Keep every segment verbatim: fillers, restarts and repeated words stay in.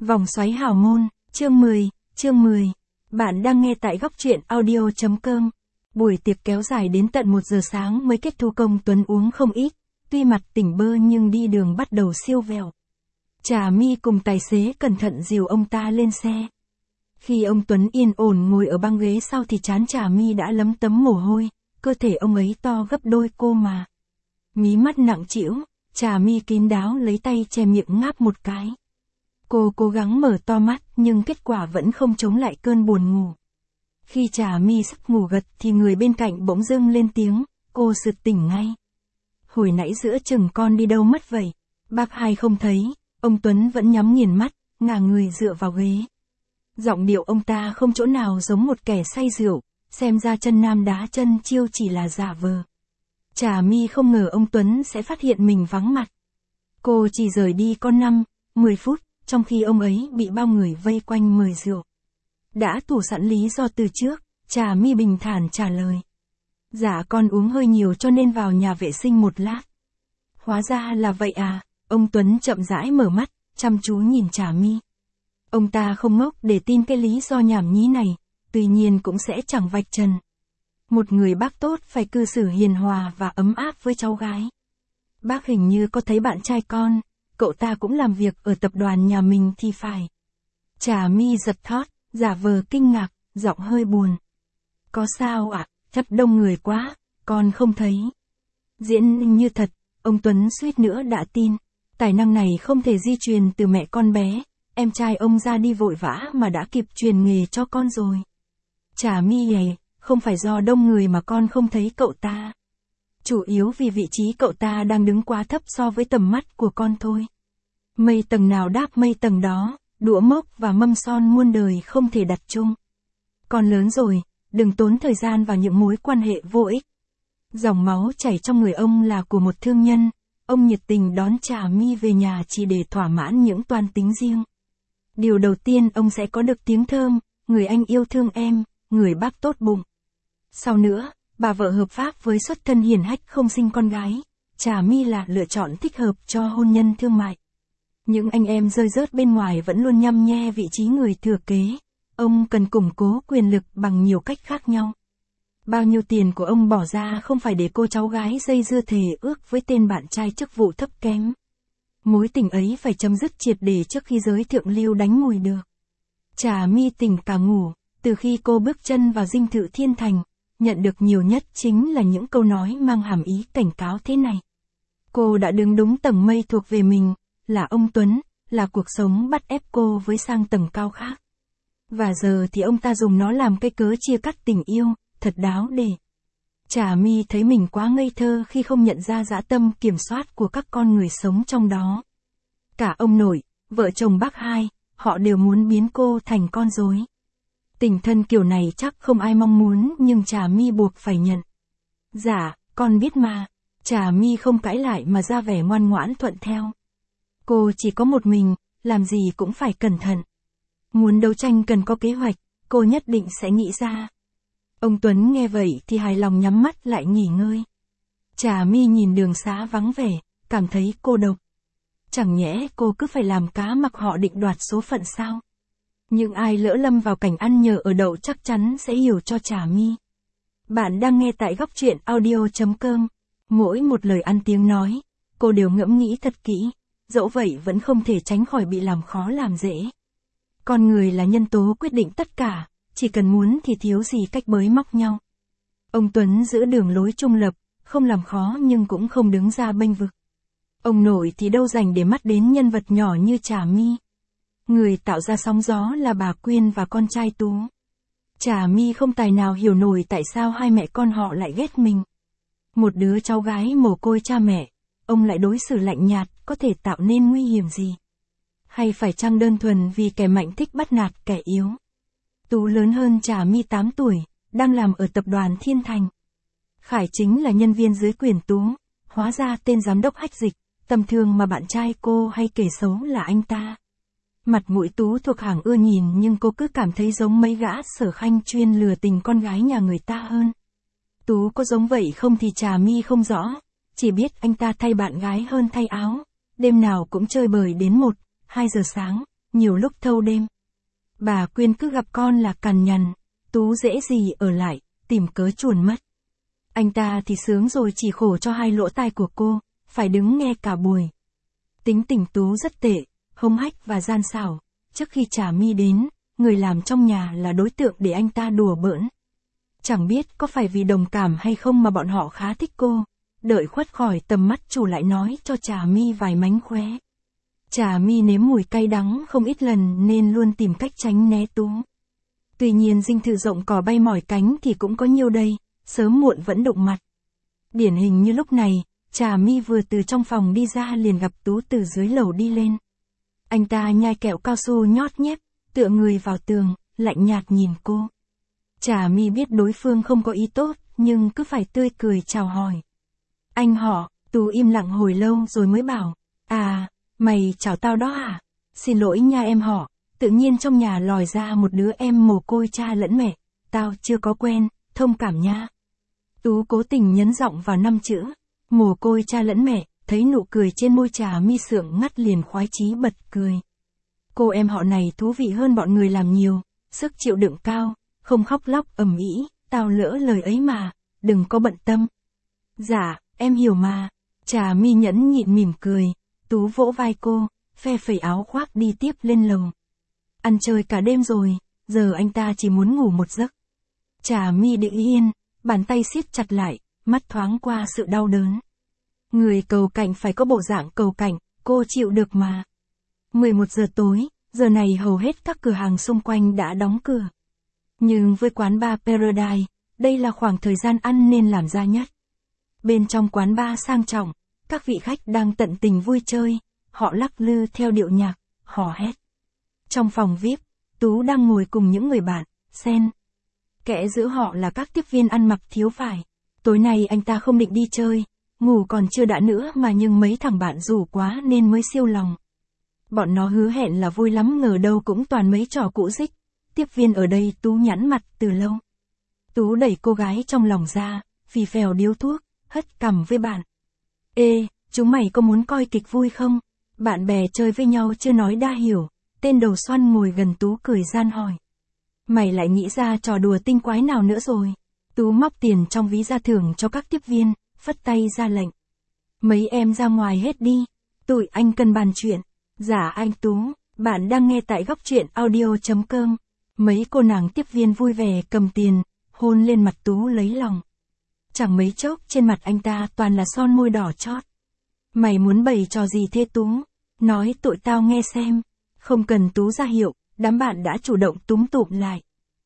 Vòng xoáy hào môn, chương mười, chương mười. Bạn đang nghe tại góc truyện audio chấm com. Buổi tiệc kéo dài đến tận một giờ sáng mới kết thúc. Công Tuấn uống không ít, tuy mặt tỉnh bơ nhưng đi đường bắt đầu siêu vẹo. Trà My cùng tài xế cẩn thận dìu ông ta lên xe. Khi ông Tuấn yên ổn ngồi ở băng ghế sau thì trán Trà My đã lấm tấm mồ hôi, cơ thể ông ấy to gấp đôi cô mà. Mí mắt nặng trĩu, Trà My kín đáo lấy tay che miệng ngáp một cái. Cô cố gắng mở to mắt nhưng kết quả vẫn không chống lại cơn buồn ngủ. Khi Trà My sắp ngủ gật thì người bên cạnh bỗng dưng lên tiếng, cô sực tỉnh ngay. Hồi nãy giữa chừng con đi đâu mất vậy? Bác Hai không thấy, ông Tuấn vẫn nhắm nghiền mắt, ngả người dựa vào ghế. Giọng điệu ông ta không chỗ nào giống một kẻ say rượu, xem ra chân nam đá chân chiêu chỉ là giả vờ. Trà My không ngờ ông Tuấn sẽ phát hiện mình vắng mặt. Cô chỉ rời đi có năm, mười phút, trong khi ông ấy bị bao người vây quanh mời rượu. Đã tủ sẵn lý do từ trước, Trà My bình thản trả lời. Dạ con uống hơi nhiều cho nên vào nhà vệ sinh một lát. Hóa ra là vậy à, ông Tuấn chậm rãi mở mắt, chăm chú nhìn Trà My. Ông ta không ngốc để tin cái lý do nhảm nhí này, tuy nhiên cũng sẽ chẳng vạch trần. Một người bác tốt phải cư xử hiền hòa và ấm áp với cháu gái. Bác hình như có thấy bạn trai con, cậu ta cũng làm việc ở tập đoàn nhà mình thì phải. Trà My giật thót, giả vờ kinh ngạc, giọng hơi buồn. Có sao ạ, à? Thật đông người quá, con không thấy. Diễn như thật, ông Tuấn suýt nữa đã tin. Tài năng này không thể di truyền từ mẹ con bé, em trai ông ra đi vội vã mà đã kịp truyền nghề cho con rồi. Trà My này, không phải do đông người mà con không thấy cậu ta. Chủ yếu vì vị trí cậu ta đang đứng quá thấp so với tầm mắt của con thôi. Mây tầng nào đáp mây tầng đó, đũa mốc và mâm son muôn đời không thể đặt chung. Con lớn rồi, đừng tốn thời gian vào những mối quan hệ vô ích. Dòng máu chảy trong người ông là của một thương nhân, ông nhiệt tình đón Trà My về nhà chỉ để thỏa mãn những toan tính riêng. Điều đầu tiên ông sẽ có được tiếng thơm, người anh yêu thương em, người bác tốt bụng. Sau nữa, bà vợ hợp pháp với xuất thân hiền hách không sinh con gái, Trà My là lựa chọn thích hợp cho hôn nhân thương mại. Những anh em rơi rớt bên ngoài vẫn luôn nhăm nhe vị trí người thừa kế, ông cần củng cố quyền lực bằng nhiều cách khác nhau. Bao nhiêu tiền của ông bỏ ra không phải để cô cháu gái dây dưa thề ước với tên bạn trai chức vụ thấp kém. Mối tình ấy phải chấm dứt triệt để trước khi giới thượng lưu đánh mùi được. Trà My tỉnh cả ngủ, từ khi cô bước chân vào dinh thự Thiên Thành, nhận được nhiều nhất chính là những câu nói mang hàm ý cảnh cáo thế này. Cô đã đứng đúng tầng mây thuộc về mình, là ông Tuấn, là cuộc sống bắt ép cô với sang tầng cao khác. Và giờ thì ông ta dùng nó làm cái cớ chia cắt tình yêu, thật đáo để. Trà My thấy mình quá ngây thơ khi không nhận ra dã tâm kiểm soát của các con người sống trong đó. Cả ông nội, vợ chồng bác Hai, họ đều muốn biến cô thành con rối. Tình thân kiểu này chắc không ai mong muốn nhưng Trà My buộc phải nhận. Dạ, con biết mà. Trà My không cãi lại mà ra vẻ ngoan ngoãn thuận theo. Cô chỉ có một mình, làm gì cũng phải cẩn thận. Muốn đấu tranh cần có kế hoạch, cô nhất định sẽ nghĩ ra. Ông Tuấn nghe vậy thì hài lòng nhắm mắt lại nghỉ ngơi. Trà My nhìn đường xá vắng vẻ, cảm thấy cô độc. Chẳng nhẽ cô cứ phải làm cá mặc họ định đoạt số phận sao? Nhưng ai lỡ lâm vào cảnh ăn nhờ ở đậu chắc chắn sẽ hiểu cho Trà My. Bạn đang nghe tại góc truyện audio chấm com. Mỗi một lời ăn tiếng nói, cô đều ngẫm nghĩ thật kỹ, dẫu vậy vẫn không thể tránh khỏi bị làm khó làm dễ. Con người là nhân tố quyết định tất cả, chỉ cần muốn thì thiếu gì cách bới móc nhau. Ông Tuấn giữ đường lối trung lập, không làm khó nhưng cũng không đứng ra bênh vực. Ông nội thì đâu dành để mắt đến nhân vật nhỏ như Trà My. Người tạo ra sóng gió là bà Quyên và con trai Tú. Trà My không tài nào hiểu nổi tại sao hai mẹ con họ lại ghét mình. Một đứa cháu gái mồ côi cha mẹ, ông lại đối xử lạnh nhạt, có thể tạo nên nguy hiểm gì? Hay phải chăng đơn thuần vì kẻ mạnh thích bắt nạt kẻ yếu? Tú lớn hơn Trà My tám tuổi, đang làm ở tập đoàn Thiên Thành. Khải chính là nhân viên dưới quyền Tú, hóa ra tên giám đốc hách dịch, tầm thường mà bạn trai cô hay kể xấu là anh ta. Mặt mũi Tú thuộc hàng ưa nhìn nhưng cô cứ cảm thấy giống mấy gã Sở Khanh chuyên lừa tình con gái nhà người ta hơn. Tú có giống vậy không thì Trà My không rõ, chỉ biết anh ta thay bạn gái hơn thay áo, đêm nào cũng chơi bời đến một, hai giờ sáng, nhiều lúc thâu đêm. Bà Quyên cứ gặp con là cằn nhằn, Tú dễ gì ở lại, tìm cớ chuồn mất. Anh ta thì sướng rồi, chỉ khổ cho hai lỗ tai của cô, phải đứng nghe cả buổi. Tính tình Tú rất tệ, hống hách và gian xảo. Trước khi Trà My đến, người làm trong nhà là đối tượng để anh ta đùa bỡn. Chẳng biết có phải vì đồng cảm hay không mà bọn họ khá thích cô. Đợi khuất khỏi tầm mắt chủ lại nói cho Trà My vài mánh khóe. Trà My nếm mùi cay đắng không ít lần nên luôn tìm cách tránh né Tú. Tuy nhiên dinh thự rộng cỏ bay mỏi cánh thì cũng có nhiêu đây, sớm muộn vẫn đụng mặt. Điển hình như lúc này, Trà My vừa từ trong phòng đi ra liền gặp Tú từ dưới lầu đi lên. Anh ta nhai kẹo cao su nhót nhép, tựa người vào tường, lạnh nhạt nhìn cô. Trà My biết đối phương không có ý tốt, nhưng cứ phải tươi cười chào hỏi. Anh họ, Tú im lặng hồi lâu rồi mới bảo, à, mày chào tao đó à? Xin lỗi nha em họ, tự nhiên trong nhà lòi ra một đứa em mồ côi cha lẫn mẹ, tao chưa có quen, thông cảm nha. Tú cố tình nhấn giọng vào năm chữ, mồ côi cha lẫn mẹ, thấy nụ cười trên môi Trà My sượng ngắt liền khoái chí bật cười. Cô em họ này thú vị hơn bọn người làm nhiều, sức chịu đựng cao, không khóc lóc ầm ĩ, tao lỡ lời ấy mà, đừng có bận tâm. Dạ, em hiểu mà. Trà My nhẫn nhịn mỉm cười, Tú vỗ vai cô, phe phẩy áo khoác đi tiếp lên lầu. Ăn chơi cả đêm rồi, giờ anh ta chỉ muốn ngủ một giấc. Trà My định yên, bàn tay siết chặt lại, mắt thoáng qua sự đau đớn. Người cầu cạnh phải có bộ dạng cầu cạnh, cô chịu được mà. mười một giờ tối, giờ này hầu hết các cửa hàng xung quanh đã đóng cửa. Nhưng với quán bar Paradise, đây là khoảng thời gian ăn nên làm ra nhất. Bên trong quán bar sang trọng, các vị khách đang tận tình vui chơi, họ lắc lư theo điệu nhạc, hò hét. Trong phòng vi ai pi, Tú đang ngồi cùng những người bạn, xen kẽ giữa họ là các tiếp viên ăn mặc thiếu vải. Tối nay anh ta không định đi chơi, ngủ còn chưa đã nữa mà nhưng mấy thằng bạn rủ quá nên mới siêu lòng. Bọn nó hứa hẹn là vui lắm, ngờ đâu cũng toàn mấy trò cũ dích. Tiếp viên ở đây Tú nhẵn mặt từ lâu. Tú đẩy cô gái trong lòng ra, phì phèo điếu thuốc, hất cằm với bạn. Ê, chúng mày có muốn coi kịch vui không? Bạn bè chơi với nhau chưa nói đa hiểu, tên đầu xoăn ngồi gần Tú cười gian hỏi. Mày lại nghĩ ra trò đùa tinh quái nào nữa rồi? Tú móc tiền trong ví ra thưởng cho các tiếp viên, phất tay ra lệnh. Mấy em ra ngoài hết đi, tụi anh cần bàn chuyện. Dạ anh Tú, bạn đang nghe tại góc truyện audio chấm com. Mấy cô nàng tiếp viên vui vẻ cầm tiền, hôn lên mặt Tú lấy lòng. Chẳng mấy chốc trên mặt anh ta toàn là son môi đỏ chót. Mày muốn bày trò gì thế Tú? Nói tụi tao nghe xem. Không cần Tú ra hiệu, đám bạn đã chủ động túm tụm lại.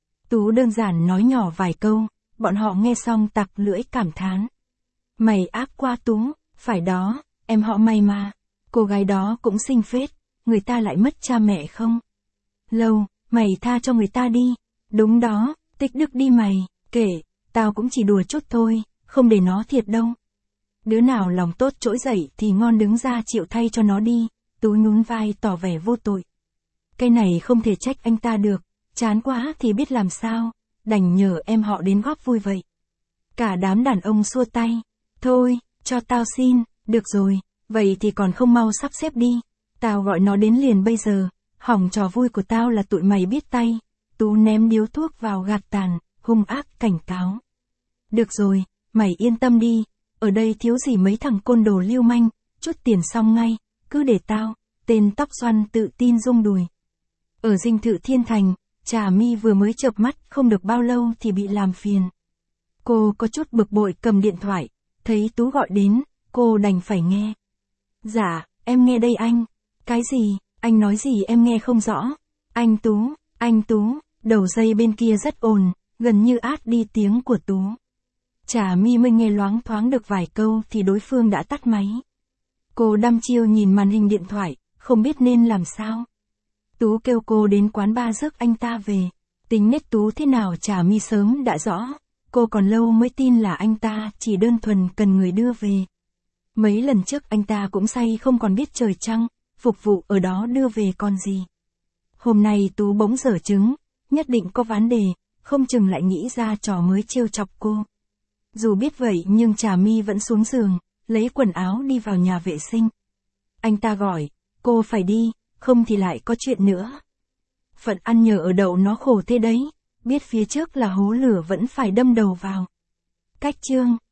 Tú đơn giản nói nhỏ vài câu, bọn họ nghe xong tặc lưỡi cảm thán. Mày ác quá Tú, phải đó, em họ mày mà. Cô gái đó cũng xinh phết, người ta lại mất cha mẹ không? Lâu, mày tha cho người ta đi. Đúng đó, tích đức đi mày, kể, tao cũng chỉ đùa chút thôi, không để nó thiệt đâu. Đứa nào lòng tốt trỗi dậy thì ngon đứng ra chịu thay cho nó đi. Tú nhún vai tỏ vẻ vô tội. Cái này không thể trách anh ta được, chán quá thì biết làm sao, đành nhờ em họ đến góp vui vậy. Cả đám đàn ông xua tay. Thôi, cho tao xin, được rồi, vậy thì còn không mau sắp xếp đi. Tao gọi nó đến liền bây giờ, hỏng trò vui của tao là tụi mày biết tay. Tú ném điếu thuốc vào gạt tàn, hung ác cảnh cáo. Được rồi, mày yên tâm đi, ở đây thiếu gì mấy thằng côn đồ lưu manh, chút tiền xong ngay, cứ để tao. Tên tóc xoăn tự tin rung đùi. Ở dinh thự Thiên Thành, Trà My vừa mới chợp mắt không được bao lâu thì bị làm phiền. Cô có chút bực bội cầm điện thoại, thấy Tú gọi đến, cô đành phải nghe. Dạ, em nghe đây anh. Cái gì, anh nói gì em nghe không rõ. Anh Tú, anh Tú, đầu dây bên kia rất ồn, gần như át đi tiếng của Tú. Trà My mới nghe loáng thoáng được vài câu thì đối phương đã tắt máy. Cô đăm chiêu nhìn màn hình điện thoại, không biết nên làm sao. Tú kêu cô đến quán bar rước anh ta về. Tính nết Tú thế nào Trà My sớm đã rõ. Cô còn lâu mới tin là anh ta chỉ đơn thuần cần người đưa về. Mấy lần trước anh ta cũng say không còn biết trời trăng, phục vụ ở đó đưa về còn gì. Hôm nay Tú bỗng dở chứng, nhất định có vấn đề, không chừng lại nghĩ ra trò mới trêu chọc cô. Dù biết vậy nhưng Trà My vẫn xuống giường, lấy quần áo đi vào nhà vệ sinh. Anh ta gọi, cô phải đi, không thì lại có chuyện nữa. Phận ăn nhờ ở đậu nó khổ thế đấy, biết phía trước là hố lửa vẫn phải đâm đầu vào. Cách chương